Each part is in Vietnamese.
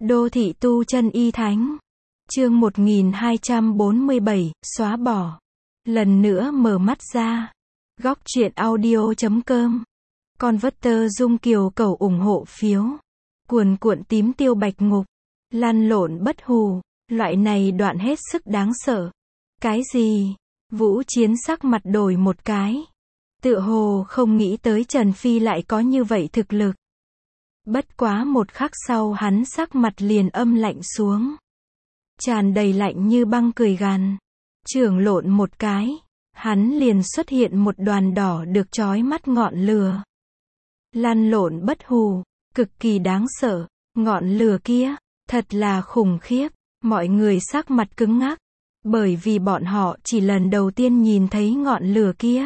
Đô thị tu chân y thánh. Chương 1247, xóa bỏ. Lần nữa mở mắt ra. Góc truyện audio.com. Converter Dung Kiều cầu ủng hộ phiếu. Cuồn cuộn tím tiêu bạch ngục. Lăn lộn bất hù. Loại này đoạn hết sức đáng sợ. Cái gì? Vũ Chiến sắc mặt đổi một cái. Tựa hồ không nghĩ tới Trần Phi lại có như vậy thực lực. Bất quá một khắc sau hắn sắc mặt liền âm lạnh xuống. Tràn đầy lạnh như băng cười gằn. Chưởng lộn một cái. Hắn liền xuất hiện một đoàn đỏ được chói mắt ngọn lửa. Lăn lộn bất hù. Cực kỳ đáng sợ. Ngọn lửa kia. Thật là khủng khiếp. Mọi người sắc mặt cứng ngắc. Bởi vì bọn họ chỉ lần đầu tiên nhìn thấy ngọn lửa kia.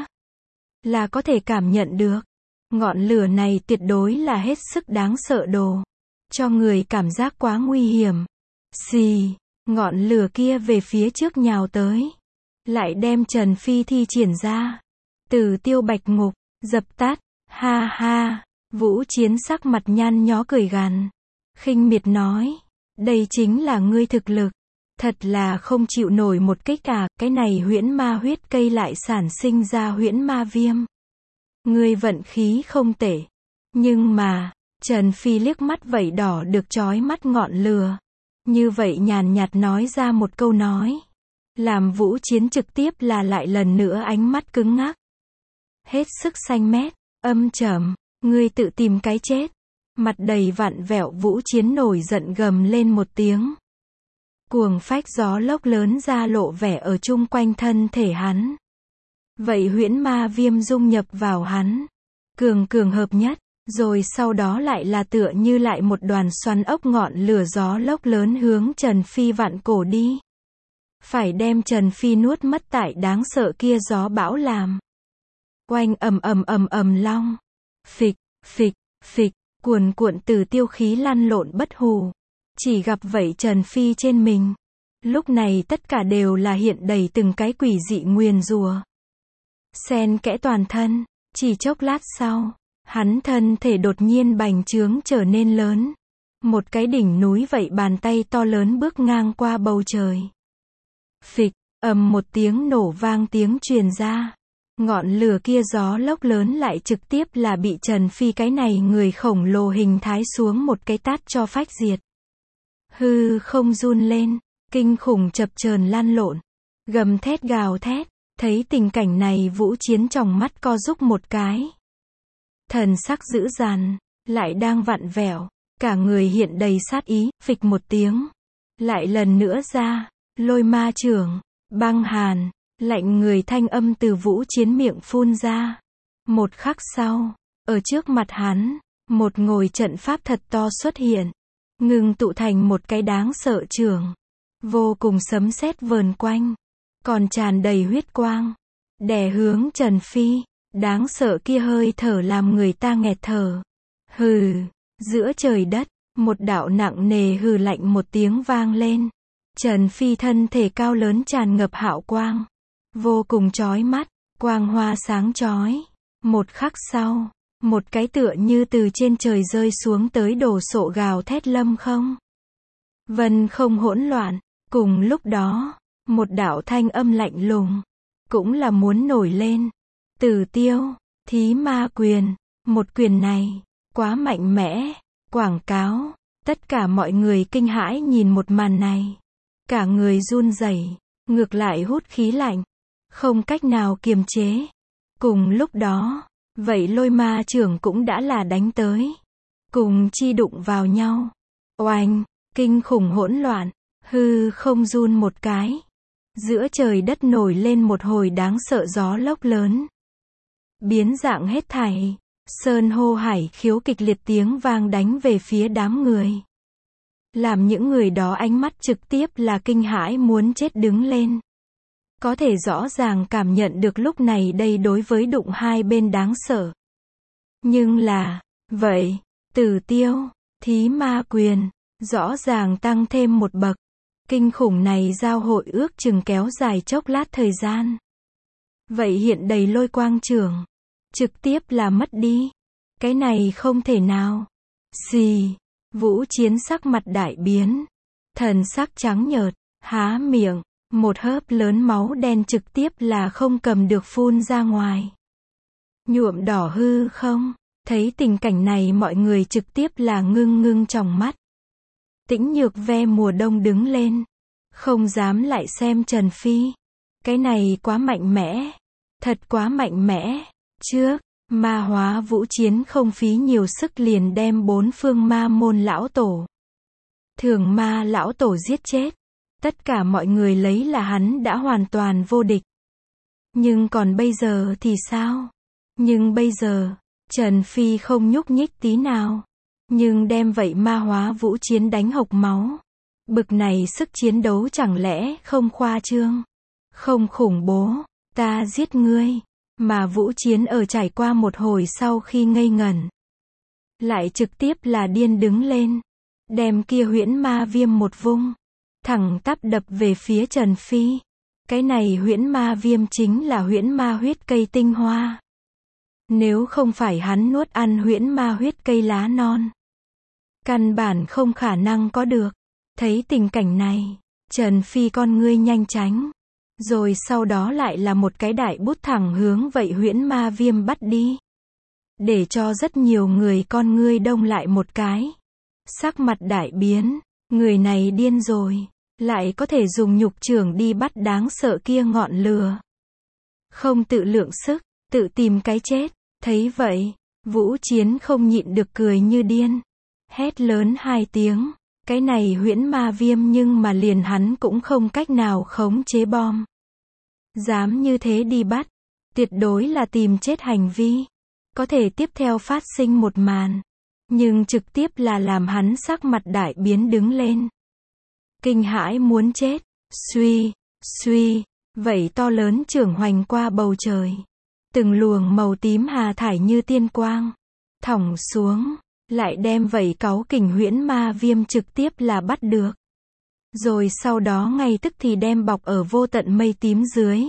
Là có thể cảm nhận được. Ngọn lửa này tuyệt đối là hết sức đáng sợ đồ. Cho người cảm giác quá nguy hiểm. Xì, ngọn lửa kia về phía trước nhào tới. Lại đem Trần Phi thi triển ra. Từ tiêu bạch ngục, dập tắt, ha ha. Vũ Chiến sắc mặt nhăn nhó cười gằn. Khinh miệt nói. Đây chính là ngươi thực lực. Thật là không chịu nổi một kích à, cái này huyễn ma huyết cây lại sản sinh ra huyễn ma viêm. Ngươi vận khí không tệ. Nhưng mà, Trần Phi liếc mắt vẩy đỏ được chói mắt ngọn lửa. Như vậy nhàn nhạt nói ra một câu nói. Làm Vũ Chiến trực tiếp là lại lần nữa ánh mắt cứng ngắc. Hết sức xanh mét, âm trầm, ngươi tự tìm cái chết. Mặt đầy vặn vẹo Vũ Chiến nổi giận gầm lên một tiếng. Cuồng phách gió lốc lớn ra lộ vẻ ở chung quanh thân thể hắn. Vậy huyễn ma viêm dung nhập vào hắn. Cường hợp nhất. Rồi sau đó lại là tựa như lại một đoàn xoắn ốc ngọn lửa gió lốc lớn hướng Trần Phi vặn cổ đi. Phải đem Trần Phi nuốt mất tại đáng sợ kia gió bão làm. Oanh ầm long. Phịch, cuồn cuộn từ tiêu khí lăn lộn bất hù. Chỉ gặp vậy Trần Phi trên mình. Lúc này tất cả đều là hiện đầy từng cái quỷ dị nguyền rủa. Xen kẽ toàn thân. Chỉ chốc lát sau, hắn thân thể đột nhiên bành trướng trở nên lớn. Một cái đỉnh núi vậy bàn tay to lớn bước ngang qua bầu trời. Phịch, ầm một tiếng nổ vang tiếng truyền ra. Ngọn lửa kia gió lốc lớn lại trực tiếp là bị Trần Phi cái này người khổng lồ hình thái xuống một cái tát cho phách diệt. Hư không run lên, kinh khủng chập chờn lăn lộn, gầm thét gào thét. Thấy tình cảnh này Vũ Chiến trong mắt co rúm một cái. Thần sắc dữ dằn, lại đang vặn vẹo, cả người hiện đầy sát ý, phịch một tiếng. Lại lần nữa ra, lôi ma chưởng, băng hàn, lạnh người thanh âm từ Vũ Chiến miệng phun ra. Một khắc sau, ở trước mặt hắn, một ngồi trận pháp thật to xuất hiện. Ngừng tụ thành một cái đáng sợ chưởng. Vô cùng sấm sét vờn quanh. Còn tràn đầy huyết quang. Đè hướng Trần Phi. Đáng sợ kia hơi thở làm người ta nghẹt thở. Hừ. Giữa trời đất. Một đạo nặng nề hừ lạnh một tiếng vang lên. Trần Phi thân thể cao lớn tràn ngập hạo quang. Vô cùng chói mắt. Quang hoa sáng chói. Một khắc sau. Một cái tựa như từ trên trời rơi xuống tới đổ sộ gào thét lâm không. Vân không hỗn loạn. Cùng lúc đó. Một đạo thanh âm lạnh lùng. Cũng là muốn nổi lên. Tử tiêu. Thí ma quyền. Một quyền này. Quá mạnh mẽ. Quảng cáo. Tất cả mọi người kinh hãi nhìn một màn này. Cả người run rẩy. Ngược lại hút khí lạnh. Không cách nào kiềm chế. Cùng lúc đó. Vậy lôi ma chưởng cũng đã là đánh tới. Cùng chi đụng vào nhau. Oanh. Kinh khủng hỗn loạn. Hư không run một cái. Giữa trời đất nổi lên một hồi đáng sợ gió lốc lớn. Biến dạng hết thảy. Sơn hô hải khiếu kịch liệt tiếng vang đánh về phía đám người. Làm những người đó ánh mắt trực tiếp là kinh hãi muốn chết đứng lên. Có thể rõ ràng cảm nhận được lúc này đây đối với đụng hai bên đáng sợ. Nhưng là, vậy, tử tiêu, thí ma quyền, rõ ràng tăng thêm một bậc. Kinh khủng này giao hội ước chừng kéo dài chốc lát thời gian. Vậy hiện đầy lôi quang chưởng. Trực tiếp là mất đi. Cái này không thể nào. Xì. Vũ Chiến sắc mặt đại biến. Thần sắc trắng nhợt, há miệng, một hớp lớn máu đen trực tiếp là không cầm được phun ra ngoài. Nhuộm đỏ hư không? Thấy tình cảnh này mọi người trực tiếp là ngưng tròng mắt. Tĩnh Nhược ve mùa đông đứng lên. Không dám lại xem Trần Phi. Cái này quá mạnh mẽ. Thật quá mạnh mẽ. Trước, ma hóa Vũ Chiến không phí nhiều sức liền đem 4 phương ma môn lão tổ. Thường ma lão tổ giết chết. Tất cả mọi người lấy là hắn đã hoàn toàn vô địch. Nhưng còn bây giờ thì sao? Nhưng bây giờ, Trần Phi không nhúc nhích tí nào. Nhưng đem vậy ma hóa Vũ Chiến đánh hộc máu. Bực này sức chiến đấu chẳng lẽ không khoa trương, không khủng bố, ta giết ngươi. Mà Vũ Chiến ở trải qua một hồi sau khi ngây ngẩn. Lại trực tiếp là điên đứng lên. Đem kia huyễn ma viêm một vung. Thẳng tắp đập về phía Trần Phi. Cái này huyễn ma viêm chính là huyễn ma huyết cây tinh hoa. Nếu không phải hắn nuốt ăn huyễn ma huyết cây lá non, căn bản không khả năng có được. Thấy tình cảnh này, Trần Phi con ngươi nhanh tránh. Rồi sau đó lại là một cái đại bút thẳng hướng vậy huyễn ma viêm bắt đi. Để cho rất nhiều người con ngươi đông lại một cái. Sắc mặt đại biến, người này điên rồi. Lại có thể dùng nhục chưởng đi bắt đáng sợ kia ngọn lửa. Không tự lượng sức, tự tìm cái chết. Thấy vậy, Vũ Chiến không nhịn được cười như điên. Hét lớn 2 tiếng. Cái này huyễn ma viêm nhưng mà liền hắn cũng không cách nào khống chế bom. Dám như thế đi bắt. Tuyệt đối là tìm chết hành vi. Có thể tiếp theo phát sinh một màn. Nhưng trực tiếp là làm hắn sắc mặt đại biến đứng lên. Kinh hãi muốn chết. Suy. Vậy to lớn trưởng hoành qua bầu trời. Từng luồng màu tím hà thải như tiên quang. Thõng xuống. Lại đem vậy cáu kình huyễn ma viêm trực tiếp là bắt được. Rồi sau đó ngay tức thì đem bọc ở vô tận mây tím dưới.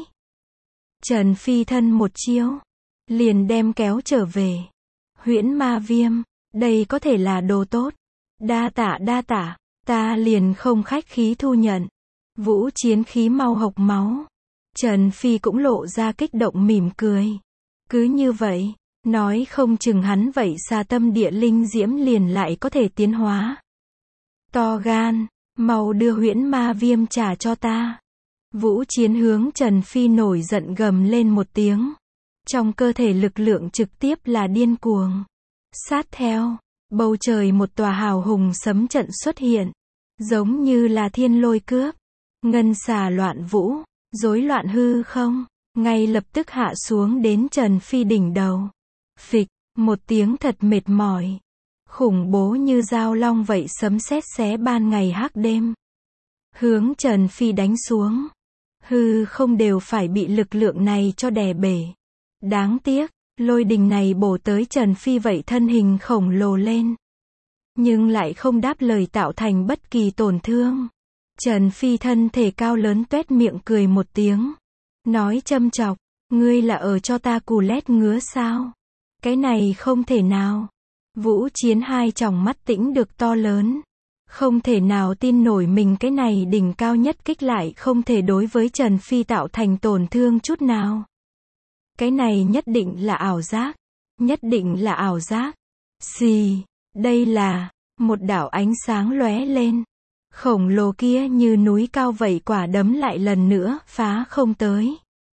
Trần Phi thân một chiêu. Liền đem kéo trở về. Huyễn ma viêm. Đây có thể là đồ tốt. Đa tạ. Ta liền không khách khí thu nhận. Vũ Chiến khí mau hộc máu. Trần Phi cũng lộ ra kích động mỉm cười. Cứ như vậy, nói không chừng hắn vậy xa tâm địa linh diễm liền lại có thể tiến hóa. To gan, mau đưa huyễn ma viêm trả cho ta. Vũ Chiến hướng Trần Phi nổi giận gầm lên một tiếng. Trong cơ thể lực lượng trực tiếp là điên cuồng. Sát theo, bầu trời một tòa hào hùng sấm trận xuất hiện. Giống như là thiên lôi cướp. Ngân xà loạn vũ, rối loạn hư không. Ngay lập tức hạ xuống đến Trần Phi đỉnh đầu. Phịch, một tiếng thật mệt mỏi. Khủng bố như dao long vậy sấm sét xé ban ngày hắc đêm. Hướng Trần Phi đánh xuống. Hư không đều phải bị lực lượng này cho đè bể. Đáng tiếc, lôi đình này bổ tới Trần Phi vậy thân hình khổng lồ lên. Nhưng lại không đáp lời tạo thành bất kỳ tổn thương. Trần Phi thân thể cao lớn tuét miệng cười một tiếng. Nói châm chọc, ngươi là ở cho ta cù lét ngứa sao? Cái này không thể nào. Vũ Chiến 2 tròng mắt tĩnh được to lớn. Không thể nào tin nổi mình cái này đỉnh cao nhất kích lại không thể đối với Trần Phi tạo thành tổn thương chút nào. Cái này nhất định là ảo giác. Nhất định là ảo giác. Xì, đây là một đạo ánh sáng lóe lên. Khổng lồ kia như núi cao vậy quả đấm lại lần nữa phá không tới.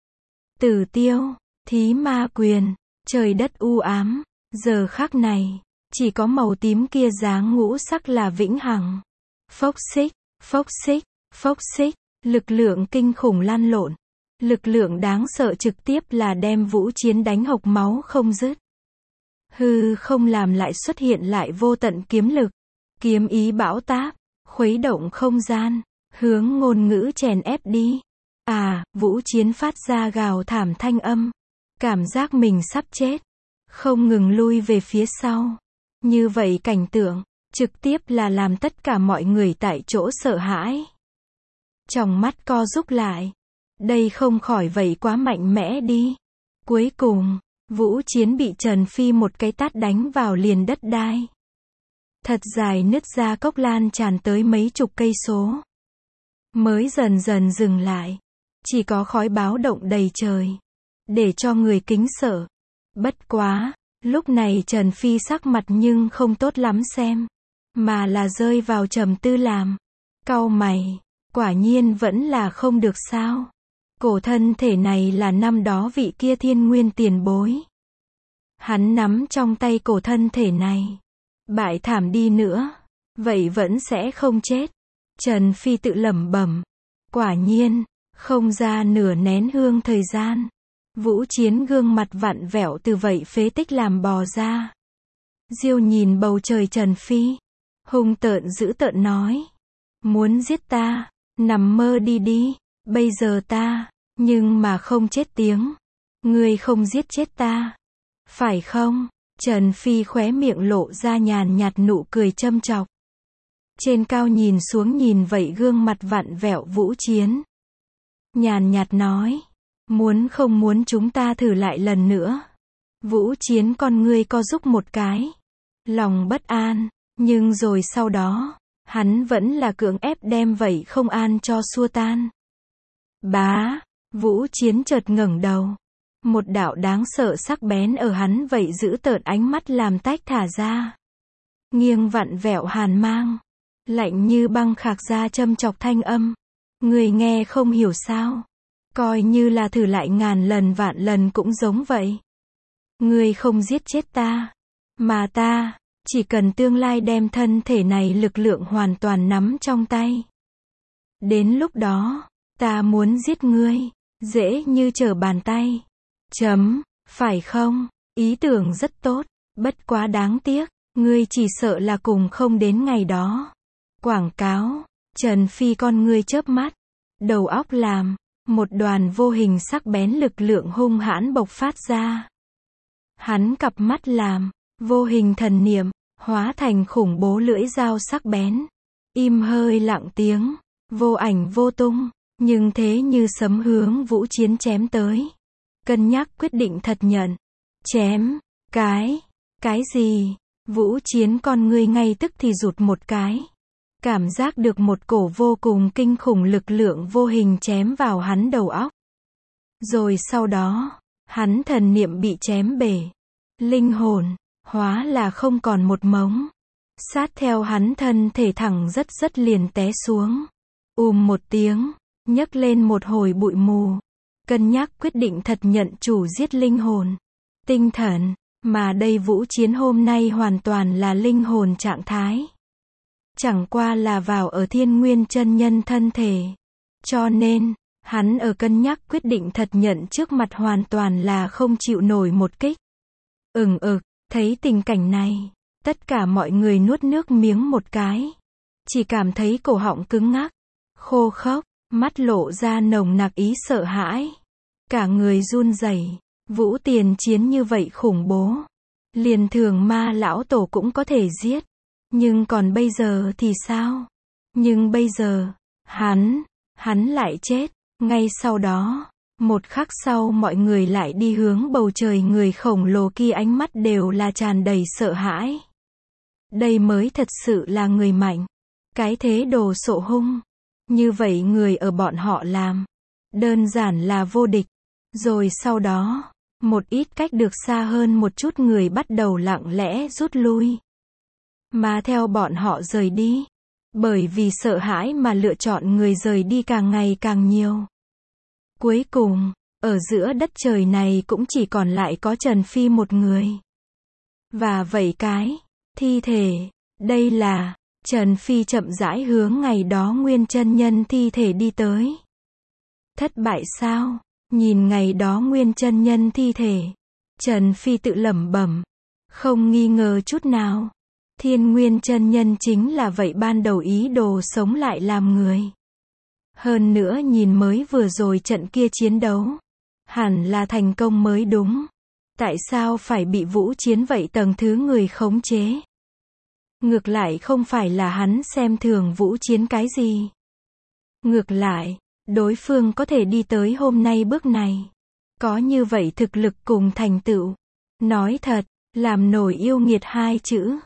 Tử tiêu, thí ma quyền, trời đất u ám. Giờ khắc này, chỉ có màu tím kia dáng ngũ sắc là vĩnh hằng. Phốc xích, lực lượng kinh khủng lăn lộn. Lực lượng đáng sợ trực tiếp là đem Vũ Chiến đánh hộc máu không dứt. Hư không làm lại xuất hiện lại vô tận kiếm lực. Kiếm ý bão táp, khuấy động không gian, hướng ngôn ngữ chèn ép đi. Vũ Chiến phát ra gào thảm thanh âm. Cảm giác mình sắp chết. Không ngừng lui về phía sau. Như vậy cảnh tượng, trực tiếp là làm tất cả mọi người tại chỗ sợ hãi. Trong mắt co rúm lại. Đây không khỏi vậy quá mạnh mẽ đi. Cuối cùng, Vũ Chiến bị Trần Phi một cái tát đánh vào liền đất đai. thật dài nứt ra cốc lan tràn tới mấy chục cây số. Mới dần dần dừng lại. Chỉ có khói báo động đầy trời. Để cho người kính sợ. Bất quá, lúc này Trần Phi sắc mặt nhưng không tốt lắm xem. Mà là rơi vào trầm tư làm. Cau mày, quả nhiên vẫn là không được sao. Cổ thân thể này là năm đó vị kia thiên nguyên tiền bối. Hắn nắm trong tay cổ thân thể này. Bại thảm đi nữa. Vậy vẫn sẽ không chết. Trần Phi tự lẩm bẩm. Quả nhiên, không ra nửa nén hương thời gian. Vũ Chiến gương mặt vặn vẹo từ vậy phế tích làm bò ra. Diêu nhìn bầu trời Trần Phi. Hung tợn dữ tợn nói. Muốn giết ta, nằm mơ đi đi. Bây giờ ta, nhưng mà không chết tiếng. Ngươi không giết chết ta. Phải không? Trần Phi khóe miệng lộ ra nhàn nhạt nụ cười châm chọc. Trên cao nhìn xuống nhìn vậy gương mặt vặn vẹo Vũ Chiến. Nhàn nhạt nói. Muốn không muốn chúng ta thử lại lần nữa. Vũ Chiến con ngươi co rúm một cái. Lòng bất an, nhưng rồi sau đó, hắn vẫn là cưỡng ép đem vậy không an cho xua tan. Bá, Vũ Chiến chợt ngẩng đầu. Một đạo đáng sợ sắc bén ở hắn vậy giữ tợn ánh mắt làm tách thả ra. Nghiêng vặn vẹo hàn mang. Lạnh như băng khạc ra châm chọc thanh âm. Người nghe không hiểu sao. Coi như là thử lại ngàn lần vạn lần cũng giống vậy. Người không giết chết ta. Mà ta, chỉ cần tương lai đem thân thể này lực lượng hoàn toàn nắm trong tay. Đến lúc đó, ta muốn giết ngươi, dễ như trở bàn tay. Phải không? Ý tưởng rất tốt, bất quá đáng tiếc, ngươi chỉ sợ là cùng không đến ngày đó. Quảng cáo, Trần Phi con ngươi chớp mắt, đầu óc làm, một đoàn vô hình sắc bén lực lượng hung hãn bộc phát ra. Hắn cặp mắt làm, vô hình thần niệm, hóa thành khủng bố lưỡi dao sắc bén. Im hơi lặng tiếng, vô ảnh vô tung, nhưng thế như sấm hướng Vũ Chiến chém tới. Cân nhắc quyết định thật nhận. Chém, cái gì? Vũ Chiến con ngươi ngay tức thì rụt một cái. Cảm giác được một cổ vô cùng kinh khủng lực lượng vô hình chém vào hắn đầu óc. Rồi sau đó, hắn thần niệm bị chém bể. Linh hồn, hóa là không còn một mống. Sát theo hắn thân thể thẳng rất liền té xuống. Một tiếng, nhấc lên một hồi bụi mù. Cân nhắc quyết định thật nhận chủ giết linh hồn. Tinh thần, mà đây Vũ Chiến hôm nay hoàn toàn là linh hồn trạng thái. Chẳng qua là vào ở Thiên Nguyên chân nhân thân thể. Cho nên, hắn ở cân nhắc quyết định thật nhận trước mặt hoàn toàn là không chịu nổi một kích. Thấy tình cảnh này, tất cả mọi người nuốt nước miếng một cái. Chỉ cảm thấy cổ họng cứng ngắc, khô khốc, mắt lộ ra nồng nặc ý sợ hãi. Cả người run rẩy. Vũ Tiền Chiến như vậy khủng bố. Liền thường ma lão tổ cũng có thể giết. Nhưng còn bây giờ thì sao? Nhưng bây giờ, hắn lại chết. Ngay sau đó, một khắc sau mọi người lại đi hướng bầu trời người khổng lồ kia ánh mắt đều là tràn đầy sợ hãi. Đây mới thật sự là người mạnh. Cái thế đồ sộ hung. Như vậy người ở bọn họ làm. Đơn giản là vô địch. Rồi sau đó, một ít cách được xa hơn một chút người bắt đầu lặng lẽ rút lui. Mà theo bọn họ rời đi. Bởi vì sợ hãi mà lựa chọn người rời đi càng ngày càng nhiều. Cuối cùng, ở giữa đất trời này cũng chỉ còn lại có Trần Phi một người. Và vậy cái thi thể, đây là Trần Phi chậm rãi hướng ngày đó Nguyên chân nhân thi thể đi tới. Thất bại sao? Nhìn ngày đó Nguyên chân nhân thi thể, Trần Phi tự lẩm bẩm, không nghi ngờ chút nào. Thiên Nguyên chân nhân chính là vậy ban đầu ý đồ sống lại làm người. Hơn nữa nhìn mới vừa rồi trận kia chiến đấu, hẳn là thành công mới đúng. Tại sao phải bị Vũ Chiến vậy tầng thứ người khống chế? Ngược lại không phải là hắn xem thường Vũ Chiến cái gì. Ngược lại, đối phương có thể đi tới hôm nay bước này. Có như vậy thực lực cùng thành tựu. Nói thật, làm nổi yêu nghiệt hai chữ.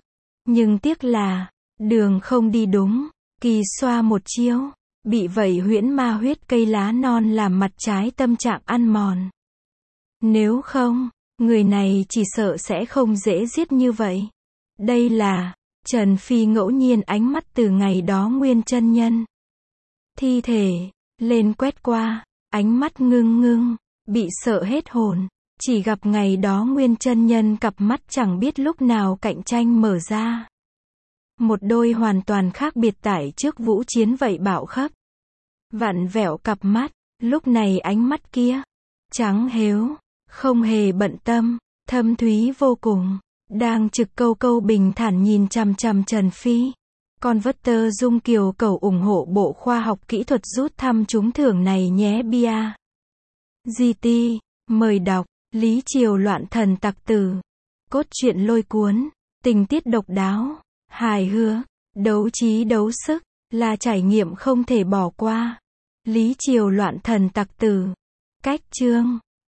Nhưng tiếc là, đường không đi đúng, kỳ xoa một chiêu, bị vậy huyễn ma huyết cây lá non làm mặt trái tâm trạng ăn mòn. Nếu không, người này chỉ sợ sẽ không dễ giết như vậy. Đây là, Trần Phi ngẫu nhiên ánh mắt từ ngày đó Nguyên chân nhân. Thi thể, lên quét qua, ánh mắt ngưng ngưng, bị sợ hết hồn. Chỉ gặp ngày đó Nguyên chân nhân cặp mắt chẳng biết lúc nào cạnh tranh mở ra. Một đôi hoàn toàn khác biệt tại trước vũ chiến vậy bạo khắp. Vặn vẹo cặp mắt, lúc này ánh mắt kia, trắng hếu, không hề bận tâm, thâm thúy vô cùng, đang trực câu câu bình thản nhìn chằm chằm Trần Phi. Converter Dung Kiều cầu ủng hộ Bộ Khoa học Kỹ thuật rút thăm trúng thưởng này nhé bia. GT, mời đọc, Lý Triều loạn thần tặc tử. Cốt truyện lôi cuốn, tình tiết độc đáo, hài hước, đấu trí đấu sức, là trải nghiệm không thể bỏ qua. Lý Triều loạn thần tặc tử. Cách chương